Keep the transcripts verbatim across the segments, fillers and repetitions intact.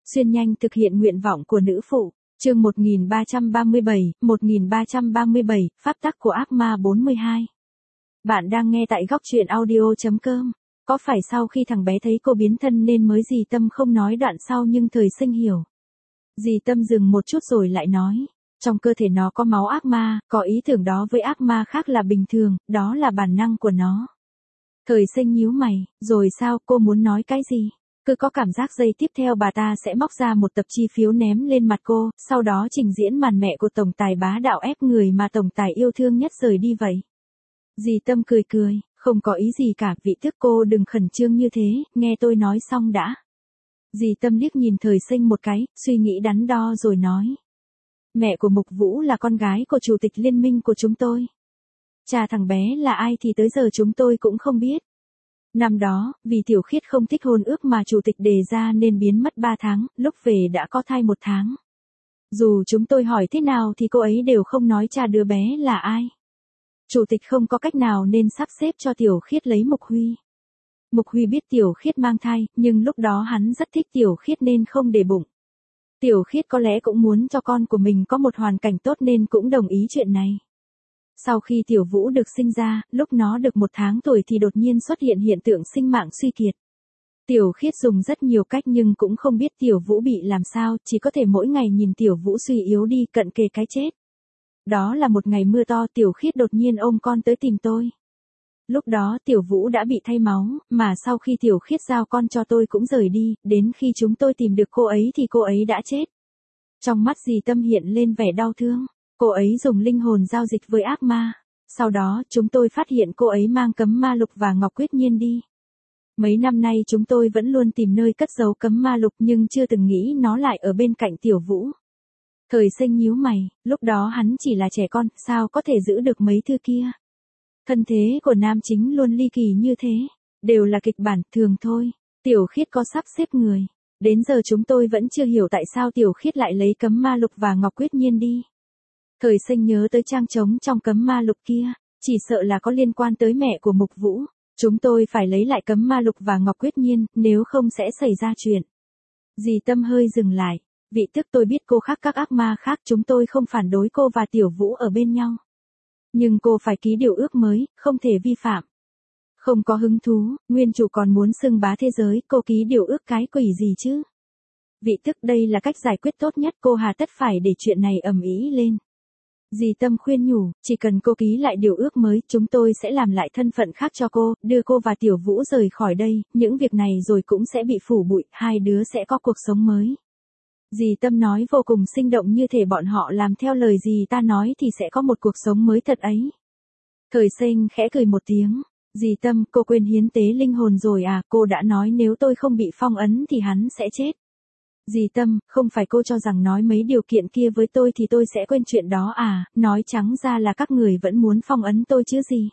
Xuyên nhanh thực hiện nguyện vọng của nữ phụ. Chương một nghìn ba trăm ba mươi bảy, một nghìn ba trăm ba mươi bảy, pháp tắc của ác ma bốn mươi hai. Bạn đang nghe tại góc truyện audio chấm com. Có phải sau khi thằng bé thấy cô biến thân nên mới Dì Tâm không nói đoạn sau nhưng Thời Sinh hiểu. Dì Tâm dừng một chút rồi lại nói. Trong cơ thể nó có máu ác ma, có ý tưởng đó với ác ma khác là bình thường, đó là bản năng của nó. Thời Sinh nhíu mày, rồi sao, cô muốn nói cái gì? Cứ có cảm giác giây tiếp theo bà ta sẽ móc ra một tập chi phiếu ném lên mặt cô, sau đó trình diễn màn mẹ của tổng tài bá đạo ép người mà tổng tài yêu thương nhất rời đi vậy. Dì Tâm cười cười, không có ý gì cả, vị thức cô đừng khẩn trương như thế, nghe tôi nói xong đã. Dì Tâm liếc nhìn Thời Sinh một cái, suy nghĩ đắn đo rồi nói. Mẹ của Mục Vũ là con gái của chủ tịch liên minh của chúng tôi. Cha thằng bé là ai thì tới giờ chúng tôi cũng không biết. Năm đó, vì Tiểu Khiết không thích hôn ước mà chủ tịch đề ra nên biến mất ba tháng, lúc về đã có thai một tháng. Dù chúng tôi hỏi thế nào thì cô ấy đều không nói cha đứa bé là ai. Chủ tịch không có cách nào nên sắp xếp cho Tiểu Khiết lấy Mục Huy. Mục Huy biết Tiểu Khiết mang thai, nhưng lúc đó hắn rất thích Tiểu Khiết nên không để bụng. Tiểu Khiết có lẽ cũng muốn cho con của mình có một hoàn cảnh tốt nên cũng đồng ý chuyện này. Sau khi Tiểu Vũ được sinh ra, lúc nó được một tháng tuổi thì đột nhiên xuất hiện hiện tượng sinh mạng suy kiệt. Tiểu Khiết dùng rất nhiều cách nhưng cũng không biết Tiểu Vũ bị làm sao, chỉ có thể mỗi ngày nhìn Tiểu Vũ suy yếu đi cận kề cái chết. Đó là một ngày mưa to, Tiểu Khiết đột nhiên ôm con tới tìm tôi. Lúc đó Tiểu Vũ đã bị thay máu, mà sau khi Tiểu Khiết giao con cho tôi cũng rời đi, đến khi chúng tôi tìm được cô ấy thì cô ấy đã chết. Trong mắt Dì Tâm hiện lên vẻ đau thương. Cô ấy dùng linh hồn giao dịch với ác ma. Sau đó, chúng tôi phát hiện cô ấy mang cấm ma lục và Ngọc Quyết Nhiên đi. Mấy năm nay chúng tôi vẫn luôn tìm nơi cất giấu cấm ma lục nhưng chưa từng nghĩ nó lại ở bên cạnh Tiểu Vũ. Thời Sinh nhíu mày, lúc đó hắn chỉ là trẻ con, sao có thể giữ được mấy thứ kia. Thân thế của nam chính luôn ly kỳ như thế, đều là kịch bản, thường thôi. Tiểu Khiết có sắp xếp người. Đến giờ chúng tôi vẫn chưa hiểu tại sao Tiểu Khiết lại lấy cấm ma lục và Ngọc Quyết Nhiên đi. Thời Sinh nhớ tới trang trống trong cấm ma lục kia, chỉ sợ là có liên quan tới mẹ của Mục Vũ. Chúng tôi phải lấy lại cấm ma lục và Ngọc Quyết Nhiên, nếu không sẽ xảy ra chuyện. Dì Tâm hơi dừng lại, vị thức tôi biết cô khác các ác ma khác, chúng tôi không phản đối cô và Tiểu Vũ ở bên nhau. Nhưng cô phải ký điều ước mới, không thể vi phạm. Không có hứng thú, nguyên chủ còn muốn xưng bá thế giới, cô ký điều ước cái quỷ gì chứ? Vị thức đây là cách giải quyết tốt nhất, cô hà tất phải để chuyện này ầm ĩ lên. Dì Tâm khuyên nhủ, chỉ cần cô ký lại điều ước mới, chúng tôi sẽ làm lại thân phận khác cho cô, đưa cô và Tiểu Vũ rời khỏi đây, những việc này rồi cũng sẽ bị phủ bụi, hai đứa sẽ có cuộc sống mới. Dì Tâm nói vô cùng sinh động, như thể bọn họ làm theo lời dì ta nói thì sẽ có một cuộc sống mới thật ấy. Thời Sinh khẽ cười một tiếng, dì Tâm, cô quên hiến tế linh hồn rồi à, cô đã nói nếu tôi không bị phong ấn thì hắn sẽ chết. Dì Tâm, không phải cô cho rằng nói mấy điều kiện kia với tôi thì tôi sẽ quên chuyện đó à, nói trắng ra là các người vẫn muốn phong ấn tôi chứ gì.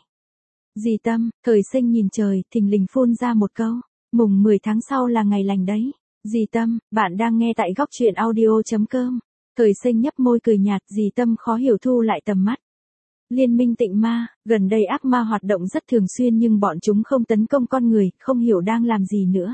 Dì Tâm, Thời Sinh nhìn trời, thình lình phun ra một câu, mùng mười tháng sau là ngày lành đấy. Dì Tâm, bạn đang nghe tại góc truyện audio chấm com. Thời Sinh nhấp môi cười nhạt, dì Tâm khó hiểu thu lại tầm mắt. Liên minh tịnh ma, gần đây ác ma hoạt động rất thường xuyên nhưng bọn chúng không tấn công con người, không hiểu đang làm gì nữa.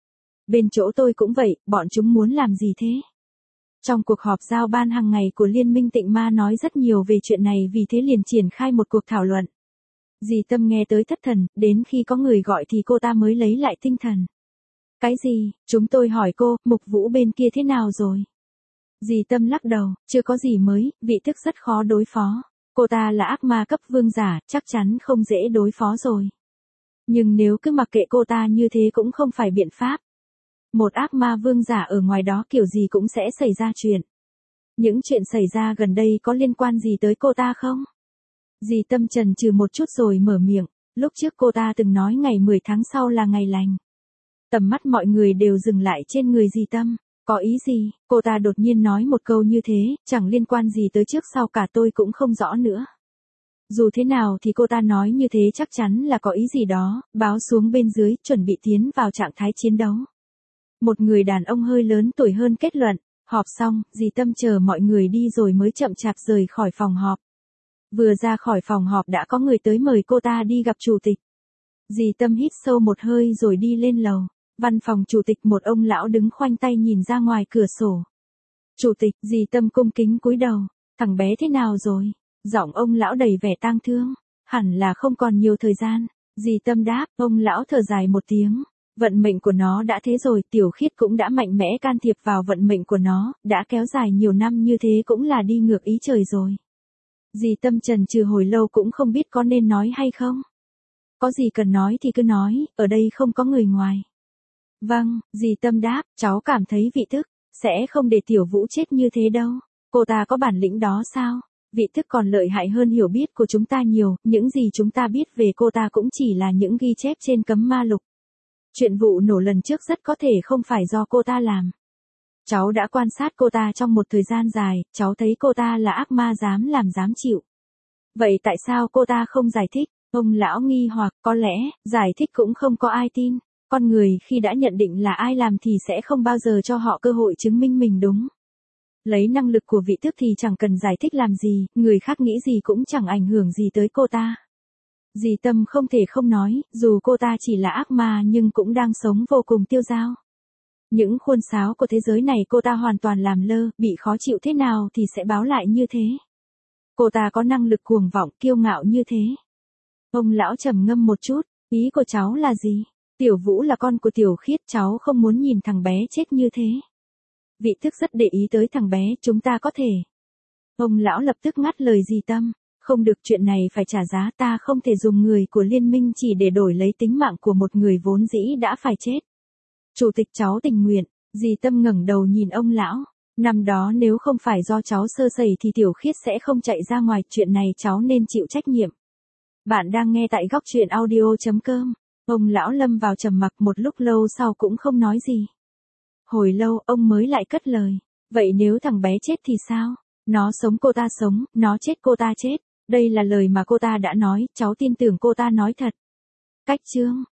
Bên chỗ tôi cũng vậy, bọn chúng muốn làm gì thế? Trong cuộc họp giao ban hàng ngày của Liên minh tịnh ma nói rất nhiều về chuyện này, vì thế liền triển khai một cuộc thảo luận. Dì Tâm nghe tới thất thần, đến khi có người gọi thì cô ta mới lấy lại tinh thần. Cái gì? Chúng tôi hỏi cô, Mục Vũ bên kia thế nào rồi? Dì Tâm lắc đầu, chưa có gì mới, vị thức rất khó đối phó. Cô ta là ác ma cấp vương giả, chắc chắn không dễ đối phó rồi. Nhưng nếu cứ mặc kệ cô ta như thế cũng không phải biện pháp. Một ác ma vương giả ở ngoài đó kiểu gì cũng sẽ xảy ra chuyện. Những chuyện xảy ra gần đây có liên quan gì tới cô ta không? Dì Tâm chần chừ một chút rồi mở miệng, lúc trước cô ta từng nói ngày mười tháng sau là ngày lành. Tầm mắt mọi người đều dừng lại trên người dì Tâm, có ý gì, cô ta đột nhiên nói một câu như thế, chẳng liên quan gì tới trước sau cả, tôi cũng không rõ nữa. Dù thế nào thì cô ta nói như thế chắc chắn là có ý gì đó, báo xuống bên dưới, chuẩn bị tiến vào trạng thái chiến đấu. Một người đàn ông hơi lớn tuổi hơn kết luận, họp xong, dì Tâm chờ mọi người đi rồi mới chậm chạp rời khỏi phòng họp. Vừa ra khỏi phòng họp đã có người tới mời cô ta đi gặp chủ tịch. Dì Tâm hít sâu một hơi rồi đi lên lầu. Văn phòng chủ tịch một ông lão đứng khoanh tay nhìn ra ngoài cửa sổ. Chủ tịch, dì Tâm cung kính cúi đầu. Thằng bé thế nào rồi? Giọng ông lão đầy vẻ tang thương. Hẳn là không còn nhiều thời gian. Dì Tâm đáp, ông lão thở dài một tiếng. Vận mệnh của nó đã thế rồi, Tiểu Khiết cũng đã mạnh mẽ can thiệp vào vận mệnh của nó, đã kéo dài nhiều năm như thế cũng là đi ngược ý trời rồi. Dì Tâm chần chừ hồi lâu cũng không biết có nên nói hay không. Có gì cần nói thì cứ nói, ở đây không có người ngoài. Vâng, dì Tâm đáp, cháu cảm thấy vị Thức sẽ không để Tiểu Vũ chết như thế đâu. Cô ta có bản lĩnh đó sao? Vị Thức còn lợi hại hơn hiểu biết của chúng ta nhiều, những gì chúng ta biết về cô ta cũng chỉ là những ghi chép trên cấm ma lục. Chuyện vụ nổ lần trước rất có thể không phải do cô ta làm. Cháu đã quan sát cô ta trong một thời gian dài, cháu thấy cô ta là ác ma dám làm dám chịu. Vậy tại sao cô ta không giải thích? Ông lão nghi hoặc, có lẽ, giải thích cũng không có ai tin. Con người khi đã nhận định là ai làm thì sẽ không bao giờ cho họ cơ hội chứng minh mình đúng. Lấy năng lực của vị Thức thì chẳng cần giải thích làm gì, người khác nghĩ gì cũng chẳng ảnh hưởng gì tới cô ta. Dì Tâm không thể không nói, dù cô ta chỉ là ác ma nhưng cũng đang sống vô cùng tiêu dao. Những khuôn sáo của thế giới này cô ta hoàn toàn làm lơ, bị khó chịu thế nào thì sẽ báo lại như thế. Cô ta có năng lực cuồng vọng, kiêu ngạo như thế. Ông lão trầm ngâm một chút, ý của cháu là gì? Tiểu Vũ là con của Tiểu Khiết, cháu không muốn nhìn thằng bé chết như thế. Vị Thức rất để ý tới thằng bé, chúng ta có thể. Ông lão lập tức ngắt lời dì Tâm. Không được, chuyện này phải trả giá, ta không thể dùng người của liên minh chỉ để đổi lấy tính mạng của một người vốn dĩ đã phải chết. Chủ tịch, cháu tình nguyện. Dì Tâm ngẩng đầu nhìn ông lão. Năm đó nếu không phải do cháu sơ sẩy thì Tiểu Khiết sẽ không chạy ra ngoài, chuyện này cháu nên chịu trách nhiệm. Bạn đang nghe tại góc truyện audio chấm com. Ông lão lâm vào trầm mặc một lúc lâu sau cũng không nói gì. Hồi lâu ông mới lại cất lời. Vậy nếu thằng bé chết thì sao? Nó sống cô ta sống, nó chết cô ta chết. Đây là lời mà cô ta đã nói, cháu tin tưởng cô ta nói thật. Cách chương